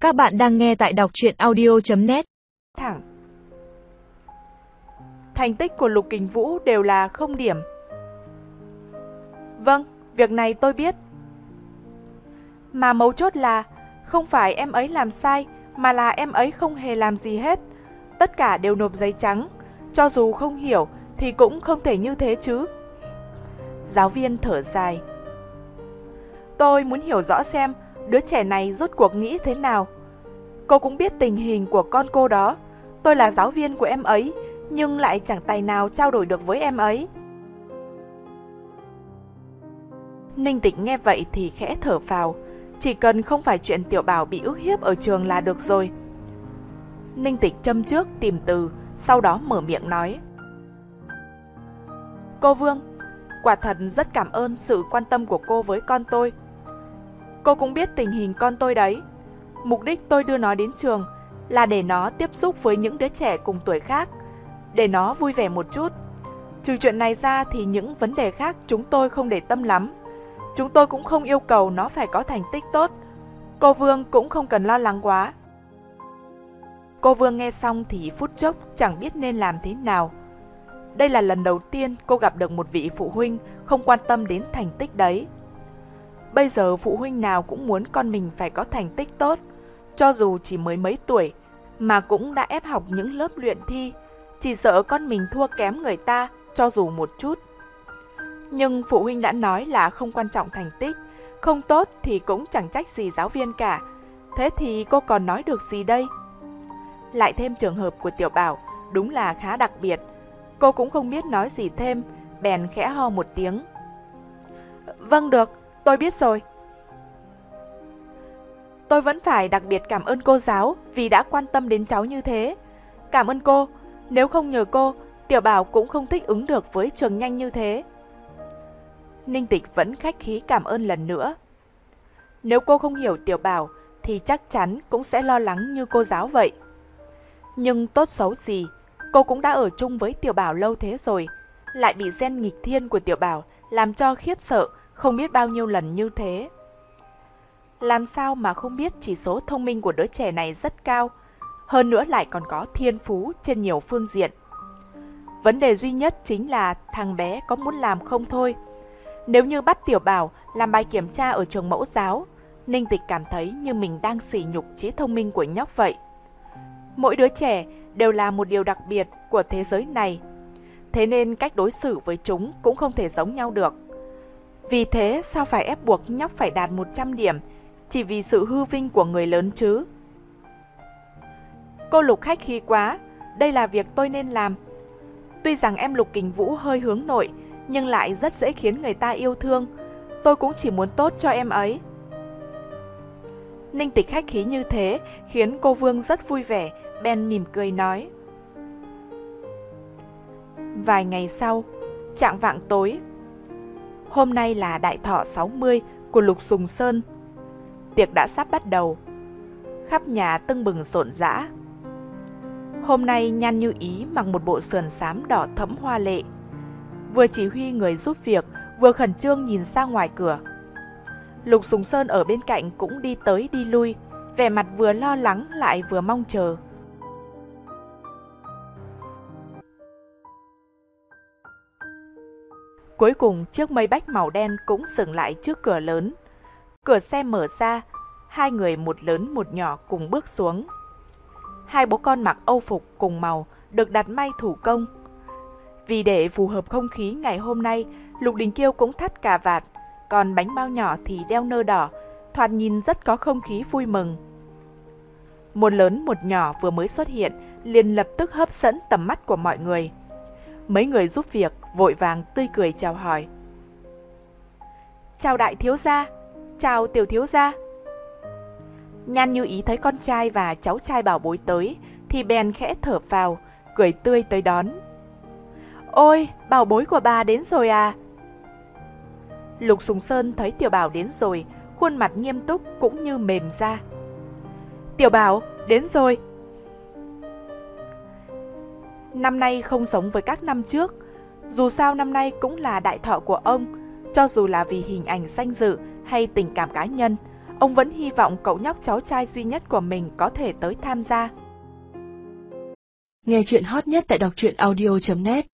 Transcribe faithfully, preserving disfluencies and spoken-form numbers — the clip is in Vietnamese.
Các bạn đang nghe tại đọc truyện audio chấm net. Thẳng. Thành tích của Lục Kình Vũ đều là không điểm. Vâng, việc này tôi biết. Mà mấu chốt là không phải em ấy làm sai, mà là em ấy không hề làm gì hết. Tất cả đều nộp giấy trắng. Cho dù không hiểu thì cũng không thể như thế chứ. Giáo viên thở dài. Tôi muốn hiểu rõ xem đứa trẻ này rốt cuộc nghĩ thế nào. Cô cũng biết tình hình của con cô đó. Tôi là giáo viên của em ấy, nhưng lại chẳng tài nào trao đổi được với em ấy. Ninh Tịch nghe vậy thì khẽ thở phào. Chỉ cần không phải chuyện Tiểu Bảo bị ức hiếp ở trường là được rồi. Ninh Tịch châm trước tìm từ, sau đó mở miệng nói. Cô Vương, quả thật rất cảm ơn sự quan tâm của cô với con tôi. Cô cũng biết tình hình con tôi đấy. Mục đích tôi đưa nó đến trường là để nó tiếp xúc với những đứa trẻ cùng tuổi khác, để nó vui vẻ một chút. Trừ chuyện này ra thì những vấn đề khác chúng tôi không để tâm lắm. Chúng tôi cũng không yêu cầu nó phải có thành tích tốt. Cô Vương cũng không cần lo lắng quá. Cô Vương nghe xong thì phút chốc chẳng biết nên làm thế nào. Đây là lần đầu tiên cô gặp được một vị phụ huynh không quan tâm đến thành tích đấy. Bây giờ phụ huynh nào cũng muốn con mình phải có thành tích tốt, cho dù chỉ mới mấy tuổi, mà cũng đã ép học những lớp luyện thi, chỉ sợ con mình thua kém người ta, cho dù một chút. Nhưng phụ huynh đã nói là không quan trọng thành tích, không tốt thì cũng chẳng trách gì giáo viên cả. Thế thì cô còn nói được gì đây? Lại thêm trường hợp của Tiểu Bảo, đúng là khá đặc biệt. Cô cũng không biết nói gì thêm, bèn khẽ ho một tiếng. Vâng được, tôi biết rồi. Tôi vẫn phải đặc biệt cảm ơn cô giáo vì đã quan tâm đến cháu như thế. Cảm ơn cô, nếu không nhờ cô, Tiểu Bảo cũng không thích ứng được với trường nhanh như thế. Ninh Tịch vẫn khách khí cảm ơn lần nữa. Nếu cô không hiểu Tiểu Bảo thì chắc chắn cũng sẽ lo lắng như cô giáo vậy. Nhưng tốt xấu gì, cô cũng đã ở chung với Tiểu Bảo lâu thế rồi, lại bị gen nghịch thiên của Tiểu Bảo làm cho khiếp sợ không biết bao nhiêu lần như thế. Làm sao mà không biết chỉ số thông minh của đứa trẻ này rất cao, hơn nữa lại còn có thiên phú trên nhiều phương diện. Vấn đề duy nhất chính là thằng bé có muốn làm không thôi. Nếu như bắt Tiểu Bảo làm bài kiểm tra ở trường mẫu giáo, Ninh Tịch cảm thấy như mình đang sỉ nhục trí thông minh của nhóc vậy. Mỗi đứa trẻ đều là một điều đặc biệt của thế giới này, thế nên cách đối xử với chúng cũng không thể giống nhau được. Vì thế sao phải ép buộc nhóc phải đạt một trăm điểm chỉ vì sự hư vinh của người lớn chứ? Cô Lục khách khí quá, đây là việc tôi nên làm. Tuy rằng em Lục Kình Vũ hơi hướng nội, nhưng lại rất dễ khiến người ta yêu thương. Tôi cũng chỉ muốn tốt cho em ấy. Ninh Tịch khách khí như thế khiến cô Vương rất vui vẻ, bèn mỉm cười nói. Vài ngày sau, chạng vạng tối. Hôm nay là đại thọ sáu mươi của Lục Sùng Sơn. Tiệc đã sắp bắt đầu. Khắp nhà tưng bừng rộn rã. Hôm nay Nhan Như Ý mặc một bộ sườn xám đỏ thẫm hoa lệ, vừa chỉ huy người giúp việc, vừa khẩn trương nhìn ra ngoài cửa. Lục Sùng Sơn ở bên cạnh cũng đi tới đi lui, vẻ mặt vừa lo lắng lại vừa mong chờ. Cuối cùng chiếc Maybach màu đen cũng dừng lại trước cửa lớn. Cửa xe mở ra, hai người một lớn một nhỏ cùng bước xuống. Hai bố con mặc âu phục cùng màu được đặt may thủ công. Vì để phù hợp không khí ngày hôm nay, Lục Đình Kiêu cũng thắt cà vạt, còn bánh bao nhỏ thì đeo nơ đỏ, thoạt nhìn rất có không khí vui mừng. Một lớn một nhỏ vừa mới xuất hiện, liền lập tức hấp dẫn tầm mắt của mọi người. Mấy người giúp việc vội vàng tươi cười chào hỏi. Chào đại thiếu gia, chào tiểu thiếu gia. Nhan Như Ý thấy con trai và cháu trai bảo bối tới thì bèn khẽ thở phào, cười tươi tới đón. Ôi, bảo bối của bà đến rồi à? Lục Sùng Sơn thấy Tiểu Bảo đến rồi, khuôn mặt nghiêm túc cũng như mềm ra. Tiểu Bảo, đến rồi. Năm nay không giống với các năm trước. Dù sao năm nay cũng là đại thọ của ông. Cho dù là vì hình ảnh danh dự hay tình cảm cá nhân, ông vẫn hy vọng cậu nhóc cháu trai duy nhất của mình có thể tới tham gia. Nghe chuyện hot nhất tại đọc truyện audio chấm net